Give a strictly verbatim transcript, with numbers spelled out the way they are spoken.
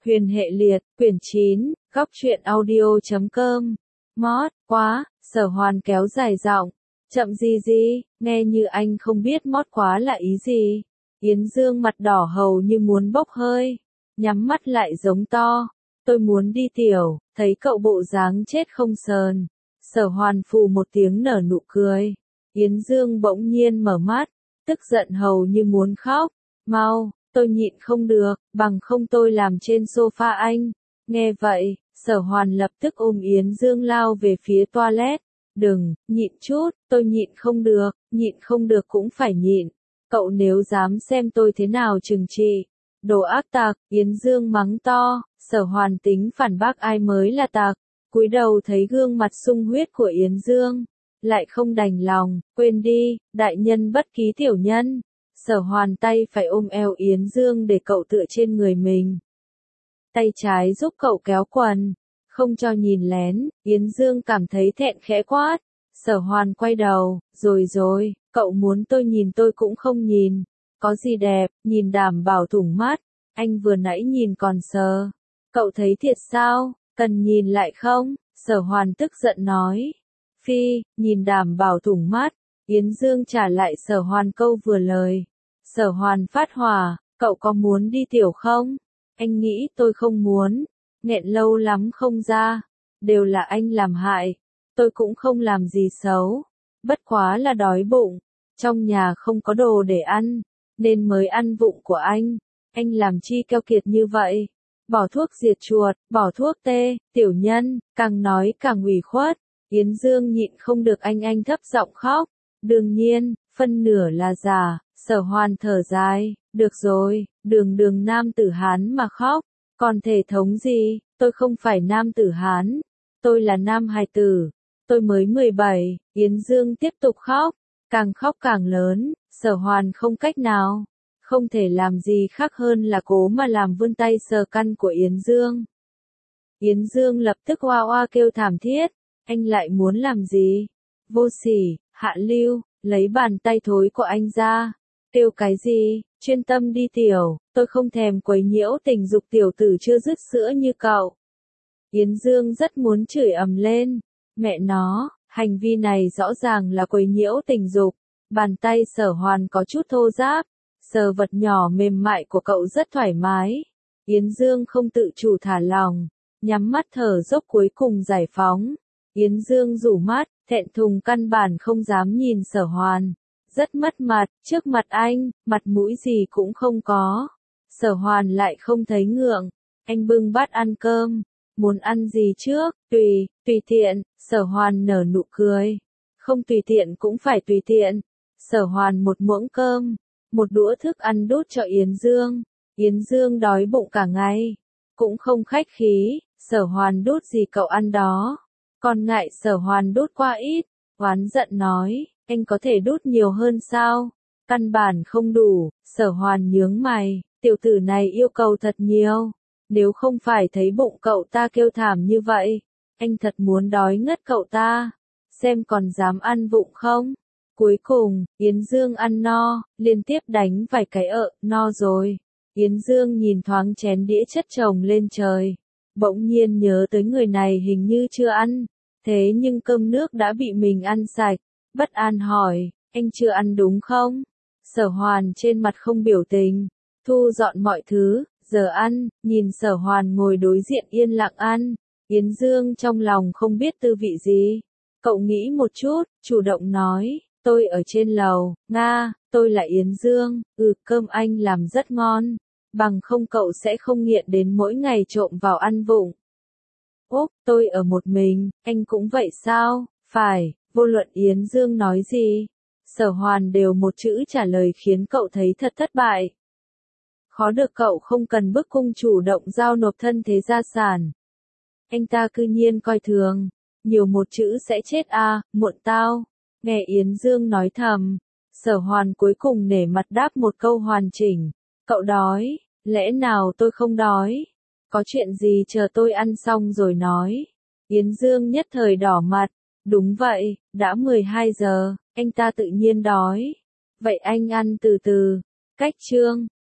Huyền hệ liệt, quyển chín, góc truyện audio chấm com. Mót, quá, Sở Hoàn kéo dài giọng. Chậm gì gì, nghe như anh không biết mót quá là ý gì. Yến Dương mặt đỏ hầu như muốn bốc hơi, nhắm mắt lại giống to. Tôi muốn đi tiểu, thấy cậu bộ dáng chết không sờn. Sở Hoàn phù một tiếng nở nụ cười. Yến Dương bỗng nhiên mở mắt, tức giận hầu như muốn khóc. Mau, tôi nhịn không được, bằng không tôi làm trên sofa anh. Nghe vậy, Sở Hoàn lập tức ôm Yến Dương lao về phía toilet. Đừng, nhịn chút, tôi nhịn không được, nhịn không được cũng phải nhịn. Cậu nếu dám xem tôi thế nào trừng trị. Đồ ác tặc, Yến Dương mắng to. Sở Hoàn tính phản bác ai mới là tặc. Cúi đầu thấy gương mặt sung huyết của Yến Dương, lại không đành lòng, quên đi, đại nhân bất ký tiểu nhân. Sở Hoàn tay phải ôm eo Yến Dương để cậu tựa trên người mình. Tay trái giúp cậu kéo quần, không cho nhìn lén. Yến Dương cảm thấy thẹn khẽ quát. Sở Hoàn quay đầu, rồi rồi, cậu muốn tôi nhìn tôi cũng không nhìn. Có gì đẹp, nhìn đảm bảo thủng mắt. Anh vừa nãy nhìn còn sờ. Cậu thấy thiệt sao, cần nhìn lại không? Sở Hoàn tức giận nói. Phi, nhìn đảm bảo thủng mắt. Yến Dương trả lại Sở Hoàn câu vừa lời. Sở Hoàn phát hỏa, cậu có muốn đi tiểu không? Anh nghĩ tôi không muốn, nghẹn lâu lắm không ra, đều là anh làm hại, tôi cũng không làm gì xấu, bất quá là đói bụng, trong nhà không có đồ để ăn, nên mới ăn vụng của anh, anh làm chi keo kiệt như vậy, bỏ thuốc diệt chuột, bỏ thuốc tê, tiểu nhân, càng nói càng ủy khuất, Yến Dương nhịn không được anh anh thấp giọng khóc, đương nhiên, phân nửa là giả. Sở Hoàn thở dài, được rồi, đường đường nam tử Hán mà khóc, còn thể thống gì, tôi không phải nam tử Hán, tôi là nam hài tử, tôi mới mười bảy, Yến Dương tiếp tục khóc, càng khóc càng lớn, Sở Hoàn không cách nào, không thể làm gì khác hơn là cố mà làm vươn tay sờ căn của Yến Dương. Yến Dương lập tức oa oa kêu thảm thiết, anh lại muốn làm gì? Vô sỉ, hạ lưu, lấy bàn tay thối của anh ra. Kêu cái gì, chuyên tâm đi tiểu, tôi không thèm quấy nhiễu tình dục tiểu tử chưa dứt sữa như cậu. Yến Dương rất muốn chửi ầm lên, mẹ nó, hành vi này rõ ràng là quấy nhiễu tình dục, bàn tay Sở Hoàn có chút thô ráp, sờ vật nhỏ mềm mại của cậu rất thoải mái. Yến Dương không tự chủ thả lòng, nhắm mắt thở dốc cuối cùng giải phóng. Yến Dương rủ mắt, thẹn thùng căn bản không dám nhìn Sở Hoàn. Rất mất mặt, trước mặt anh, mặt mũi gì cũng không có. Sở Hoàn lại không thấy ngượng. Anh bưng bát ăn cơm. Muốn ăn gì trước, tùy, tùy tiện. Sở Hoàn nở nụ cười. Không tùy tiện cũng phải tùy tiện. Sở Hoàn một muỗng cơm, một đũa thức ăn đút cho Yến Dương. Yến Dương đói bụng cả ngày. Cũng không khách khí, Sở Hoàn đút gì cậu ăn đó. Còn ngại Sở Hoàn đút qua ít, oán giận nói. Anh có thể đút nhiều hơn sao? Căn bản không đủ, Sở Hoàn nhướng mày, tiểu tử này yêu cầu thật nhiều. Nếu không phải thấy bụng cậu ta kêu thảm như vậy, anh thật muốn đói ngất cậu ta. Xem còn dám ăn vụng không? Cuối cùng, Yến Dương ăn no, liên tiếp đánh vài cái ợ, no rồi. Yến Dương nhìn thoáng chén đĩa chất chồng lên trời. Bỗng nhiên nhớ tới người này hình như chưa ăn. Thế nhưng cơm nước đã bị mình ăn sạch. Bất an hỏi, anh chưa ăn đúng không? Sở Hoàn trên mặt không biểu tình, thu dọn mọi thứ, giờ ăn, nhìn Sở Hoàn ngồi đối diện yên lặng ăn, Yến Dương trong lòng không biết tư vị gì. Cậu nghĩ một chút, chủ động nói, tôi ở trên lầu, Nga, tôi là Yến Dương, ừ cơm anh làm rất ngon, bằng không cậu sẽ không nghiện đến mỗi ngày trộm vào ăn vụng. Úc, tôi ở một mình, anh cũng vậy sao? Phải. Vô luận Yến Dương nói gì, Sở Hoàn đều một chữ trả lời khiến cậu thấy thật thất bại. Khó được cậu không cần bức cung chủ động giao nộp thân thế gia sản. Anh ta cư nhiên coi thường, nhiều một chữ sẽ chết à, muộn tao. Nghe Yến Dương nói thầm, Sở Hoàn cuối cùng nể mặt đáp một câu hoàn chỉnh. Cậu đói, lẽ nào tôi không đói? Có chuyện gì chờ tôi ăn xong rồi nói. Yến Dương nhất thời đỏ mặt. Đúng vậy, đã mười hai giờ, anh ta tự nhiên đói. Vậy anh ăn từ từ. Cách chương